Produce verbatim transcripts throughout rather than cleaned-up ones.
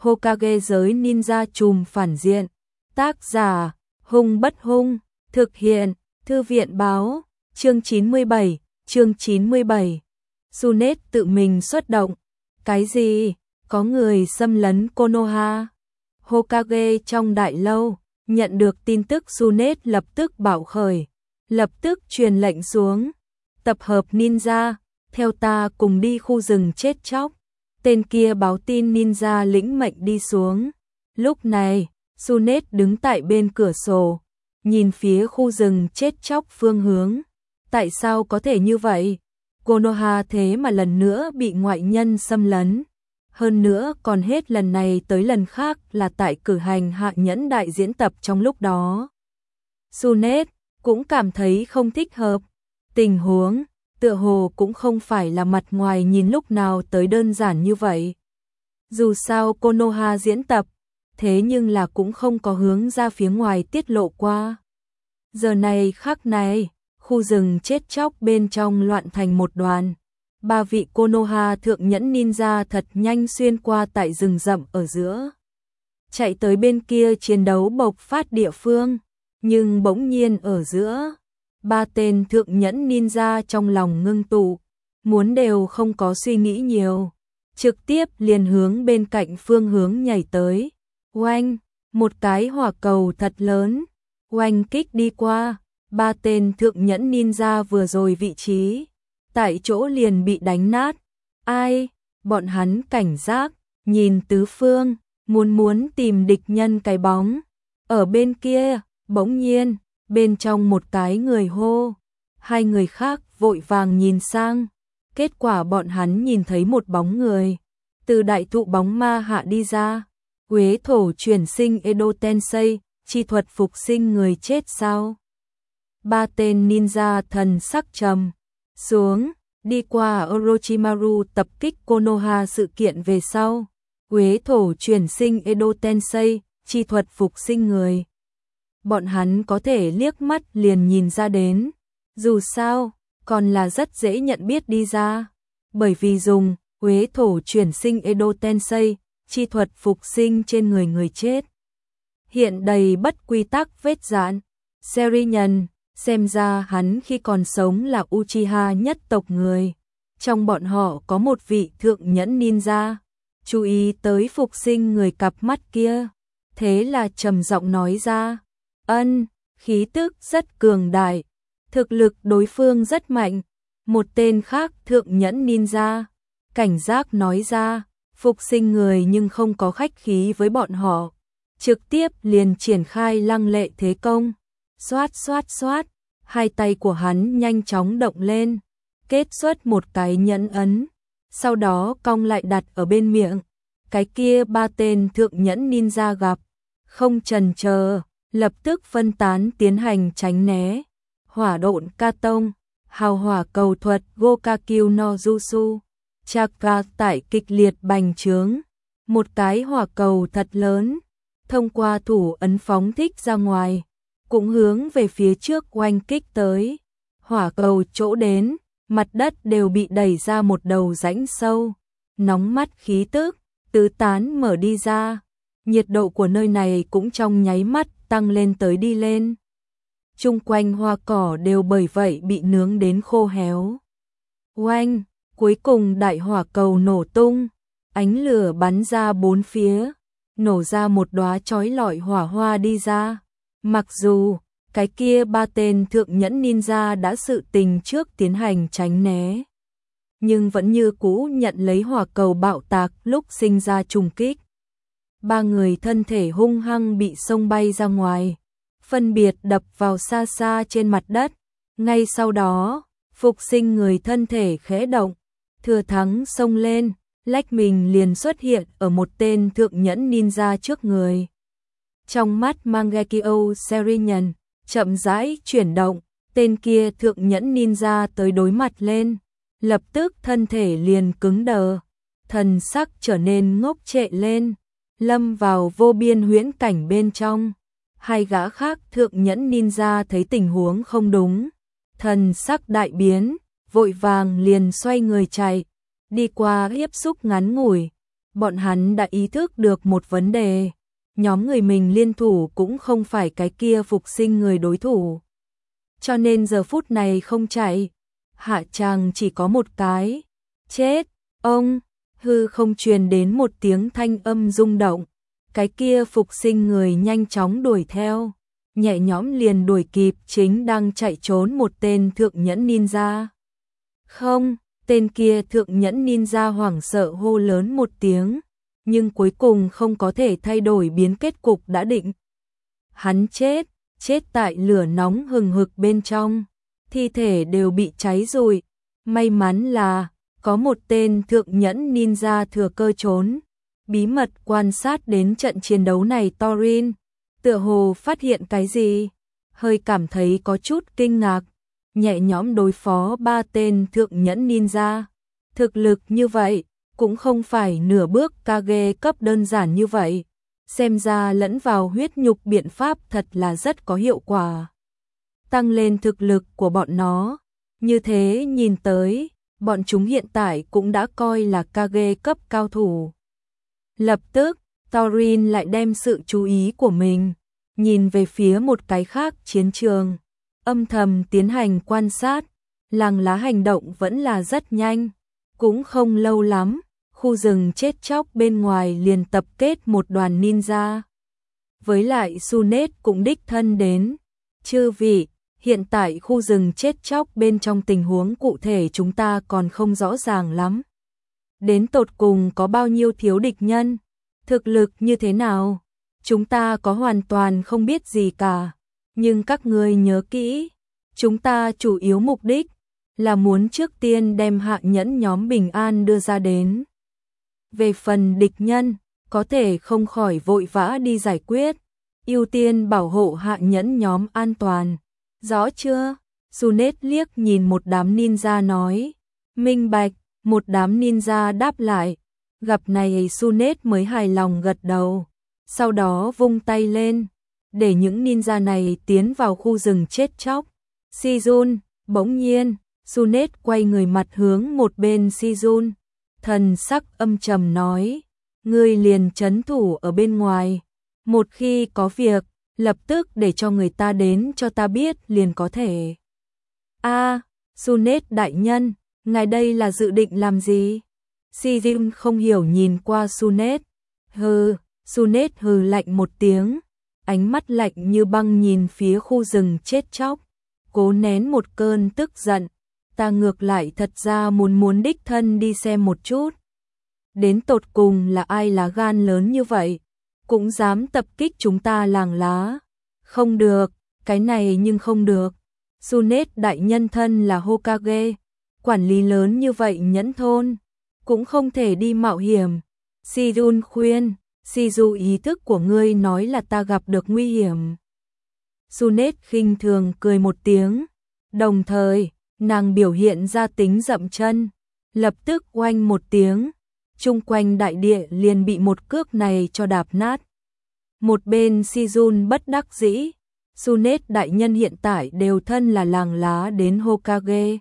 Hokage giới ninja trùm phản diện. Tác giả, Hung Bất Hung, thực hiện, Thư viện báo, chương chín mươi bảy, chương chín mươi bảy. Tsunade tự mình xuất động. Cái gì? Có người xâm lấn Konoha. Hokage trong đại lâu, nhận được tin tức Tsunade lập tức bạo khởi, lập tức truyền lệnh xuống. Tập hợp ninja, theo ta cùng đi khu rừng chết chóc. Tên kia báo tin ninja lĩnh mệnh đi xuống. Lúc này, Tsunade đứng tại bên cửa sổ, nhìn phía khu rừng chết chóc phương hướng. Tại sao có thể như vậy? Konoha thế mà lần nữa bị ngoại nhân xâm lấn. Hơn nữa còn hết lần này tới lần khác là tại cử hành hạ nhẫn đại diễn tập trong lúc đó. Tsunade cũng cảm thấy không thích hợp. Tình huống tựa hồ cũng không phải là mặt ngoài nhìn lúc nào tới đơn giản như vậy. Dù sao Konoha diễn tập, thế nhưng là cũng không có hướng ra phía ngoài tiết lộ qua. Giờ này khắc này, khu rừng chết chóc bên trong loạn thành một đoàn. Ba vị Konoha thượng nhẫn ninja thật nhanh xuyên qua tại rừng rậm ở giữa. Chạy tới bên kia chiến đấu bộc phát địa phương, nhưng bỗng nhiên ở giữa, ba tên thượng nhẫn ninja trong lòng ngưng tụ, muốn đều không có suy nghĩ nhiều, trực tiếp liền hướng bên cạnh phương hướng nhảy tới. Oanh, một cái hỏa cầu thật lớn, oanh kích đi qua, ba tên thượng nhẫn ninja vừa rồi vị trí, tại chỗ liền bị đánh nát. Ai? Bọn hắn cảnh giác, nhìn tứ phương, muốn muốn tìm địch nhân cái bóng. Ở bên kia, bỗng nhiên, bên trong một cái người hô, hai người khác vội vàng nhìn sang. Kết quả bọn hắn nhìn thấy một bóng người, từ đại thụ bóng ma hạ đi ra. Quế thổ chuyển sinh Edo Tensei, chi thuật phục sinh người chết sao? Ba tên ninja thần sắc trầm xuống, đi qua Orochimaru tập kích Konoha sự kiện về sau. Quế thổ chuyển sinh Edo Tensei, chi thuật phục sinh người. Bọn hắn có thể liếc mắt liền nhìn ra đến. Dù sao, còn là rất dễ nhận biết đi ra. Bởi vì dùng quế thổ chuyển sinh Edo Tensei, chi thuật phục sinh trên người người chết. Hiện đầy bất quy tắc vết dạn. Serinhân, xem ra hắn khi còn sống là Uchiha nhất tộc người. Trong bọn họ có một vị thượng nhẫn ninja. Chú ý tới phục sinh người cặp mắt kia. Thế là trầm giọng nói ra. Ân, khí tức rất cường đại. Thực lực đối phương rất mạnh. Một tên khác thượng nhẫn ninja. Cảnh giác nói ra. Phục sinh người nhưng không có khách khí với bọn họ. Trực tiếp liền triển khai lăng lệ thế công. Xoát xoát xoát. Hai tay của hắn nhanh chóng động lên. Kết xuất một cái nhẫn ấn. Sau đó cong lại đặt ở bên miệng. Cái kia ba tên thượng nhẫn ninja gặp. Không chần chờ, lập tức phân tán tiến hành tránh né. Hỏa độn ca tông, hào hỏa cầu thuật Gokakyu no Jutsu. Chakra tại kịch liệt bành trướng. Một cái hỏa cầu thật lớn, thông qua thủ ấn phóng thích ra ngoài, cũng hướng về phía trước oanh kích tới. Hỏa cầu chỗ đến, mặt đất đều bị đẩy ra một đầu rãnh sâu. Nóng mắt khí tức, tứ tán mở đi ra. Nhiệt độ của nơi này cũng trong nháy mắt tăng lên tới đi lên. Chung quanh hoa cỏ đều bởi vậy bị nướng đến khô héo. Oanh! Cuối cùng đại hỏa cầu nổ tung, ánh lửa bắn ra bốn phía, nổ ra một đóa chói lọi hỏa hoa đi ra. Mặc dù cái kia ba tên thượng nhẫn ninja đã sự tình trước tiến hành tránh né, nhưng vẫn như cũ nhận lấy hỏa cầu bạo tạc lúc sinh ra trùng kích. Ba người thân thể hung hăng bị xông bay ra ngoài, phân biệt đập vào xa xa trên mặt đất. Ngay sau đó, phục sinh người thân thể khẽ động, thừa thắng xông lên, lách mình liền xuất hiện ở một tên thượng nhẫn ninja trước người. Trong mắt Mangekyo Serinhân chậm rãi chuyển động, tên kia thượng nhẫn ninja tới đối mặt lên, lập tức thân thể liền cứng đờ, thần sắc trở nên ngốc trệ lên, lâm vào vô biên huyễn cảnh bên trong. Hai gã khác thượng nhẫn ninja thấy tình huống không đúng, thần sắc đại biến, vội vàng liền xoay người chạy, đi qua tiếp xúc ngắn ngủi, bọn hắn đã ý thức được một vấn đề, nhóm người mình liên thủ cũng không phải cái kia phục sinh người đối thủ. Cho nên giờ phút này không chạy, hạ tràng chỉ có một cái, chết, ông, hư không truyền đến một tiếng thanh âm rung động, cái kia phục sinh người nhanh chóng đuổi theo, nhẹ nhõm liền đuổi kịp chính đang chạy trốn một tên thượng nhẫn ninja. Không, tên kia thượng nhẫn ninja hoảng sợ hô lớn một tiếng, nhưng cuối cùng không có thể thay đổi biến kết cục đã định. Hắn chết, chết tại lửa nóng hừng hực bên trong, thi thể đều bị cháy rụi. May mắn là có một tên thượng nhẫn ninja thừa cơ trốn, bí mật quan sát đến trận chiến đấu này. Thorin tựa hồ phát hiện cái gì, hơi cảm thấy có chút kinh ngạc, nhẹ nhõm đối phó ba tên thượng nhẫn ninja. Thực lực như vậy, cũng không phải nửa bước Kage cấp đơn giản như vậy, xem ra lẫn vào huyết nhục biện pháp thật là rất có hiệu quả. Tăng lên thực lực của bọn nó, như thế nhìn tới, bọn chúng hiện tại cũng đã coi là Kage cấp cao thủ. Lập tức, Thorin lại đem sự chú ý của mình nhìn về phía một cái khác chiến trường, âm thầm tiến hành quan sát. Làng lá hành động vẫn là rất nhanh, cũng không lâu lắm, khu rừng chết chóc bên ngoài liền tập kết một đoàn ninja. Với lại Sunet cũng đích thân đến. Chư vị, hiện tại khu rừng chết chóc bên trong tình huống cụ thể chúng ta còn không rõ ràng lắm. Đến tột cùng có bao nhiêu thiếu địch nhân, thực lực như thế nào, chúng ta có hoàn toàn không biết gì cả. Nhưng các ngươi nhớ kỹ, chúng ta chủ yếu mục đích là muốn trước tiên đem hạ nhẫn nhóm bình an đưa ra đến. Về phần địch nhân, có thể không khỏi vội vã đi giải quyết, ưu tiên bảo hộ hạ nhẫn nhóm an toàn. Rõ chưa? Sunet liếc nhìn một đám ninja nói. Minh bạch, một đám ninja đáp lại. Gặp này Sunet mới hài lòng gật đầu, sau đó vung tay lên, để những ninja này tiến vào khu rừng chết chóc. Sijun, bỗng nhiên, Sunet quay người mặt hướng một bên Sijun, thần sắc âm trầm nói, ngươi liền trấn thủ ở bên ngoài, một khi có việc, lập tức để cho người ta đến cho ta biết liền có thể. A, à, Sunet đại nhân, ngài đây là dự định làm gì? Sijun không hiểu nhìn qua Sunet. Hừ, Sunet hừ lạnh một tiếng, ánh mắt lạnh như băng nhìn phía khu rừng chết chóc, cố nén một cơn tức giận. Ta ngược lại thật ra muốn muốn đích thân đi xem một chút. Đến tột cùng là ai lá gan lớn như vậy, cũng dám tập kích chúng ta làng lá. Không được, cái này nhưng không được. Sunet đại nhân thân là Hokage, quản lý lớn như vậy nhẫn thôn, cũng không thể đi mạo hiểm. Sijun khuyên, Siju ý thức của ngươi nói là ta gặp được nguy hiểm. Sunet khinh thường cười một tiếng, đồng thời, nàng biểu hiện ra tính dậm chân, lập tức oanh một tiếng, chung quanh đại địa liền bị một cước này cho đạp nát. Một bên Sijun bất đắc dĩ, Sunet đại nhân hiện tại đều thân là làng lá đến Hokage,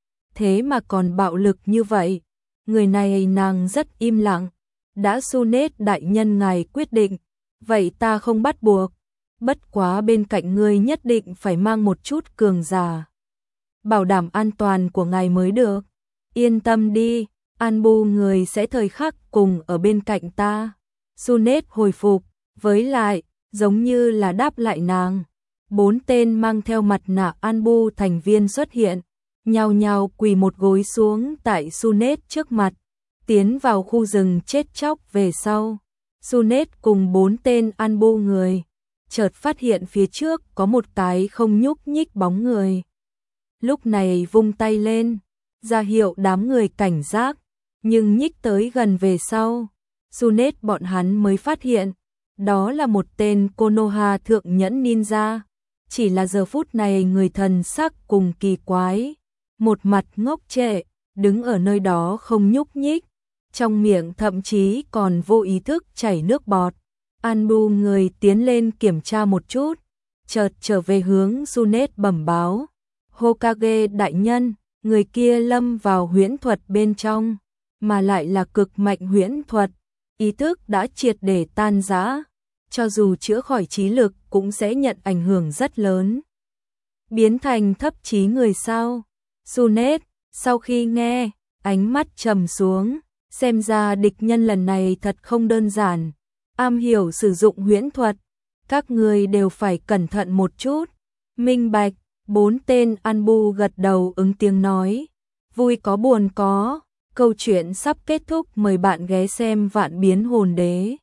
thế mà còn bạo lực như vậy, người này nàng rất im lặng. Đã Sunet đại nhân ngài quyết định, vậy ta không bắt buộc, bất quá bên cạnh ngươi nhất định phải mang một chút cường giả, bảo đảm an toàn của ngài mới được. Yên tâm đi, Anbu người sẽ thời khắc cùng ở bên cạnh ta. Sunet hồi phục, với lại, giống như là đáp lại nàng. Bốn tên mang theo mặt nạ Anbu thành viên xuất hiện, nhao nhao quỳ một gối xuống tại Sunet trước mặt. Tiến vào khu rừng chết chóc về sau, Sunet cùng bốn tên Anbu người, chợt phát hiện phía trước có một cái không nhúc nhích bóng người. Lúc này vung tay lên, ra hiệu đám người cảnh giác, nhưng nhích tới gần về sau, Sunet bọn hắn mới phát hiện, đó là một tên Konoha thượng nhẫn ninja, chỉ là giờ phút này người thần sắc cùng kỳ quái, một mặt ngốc trệ, đứng ở nơi đó không nhúc nhích. Trong miệng thậm chí còn vô ý thức chảy nước bọt. Anbu người tiến lên kiểm tra một chút, chợt trở về hướng Sunet bẩm báo. Hokage đại nhân, người kia lâm vào huyễn thuật bên trong, mà lại là cực mạnh huyễn thuật, ý thức đã triệt để tan rã, cho dù chữa khỏi trí lực cũng sẽ nhận ảnh hưởng rất lớn. Biến thành thấp trí người sao? Junet, sau khi nghe, ánh mắt trầm xuống, xem ra địch nhân lần này thật không đơn giản, am hiểu sử dụng huyễn thuật, các người đều phải cẩn thận một chút. Minh bạch, bốn tên ăn bu gật đầu ứng tiếng nói, vui có buồn có, câu chuyện sắp kết thúc, mời bạn ghé xem Vạn Biến Hồn Đế.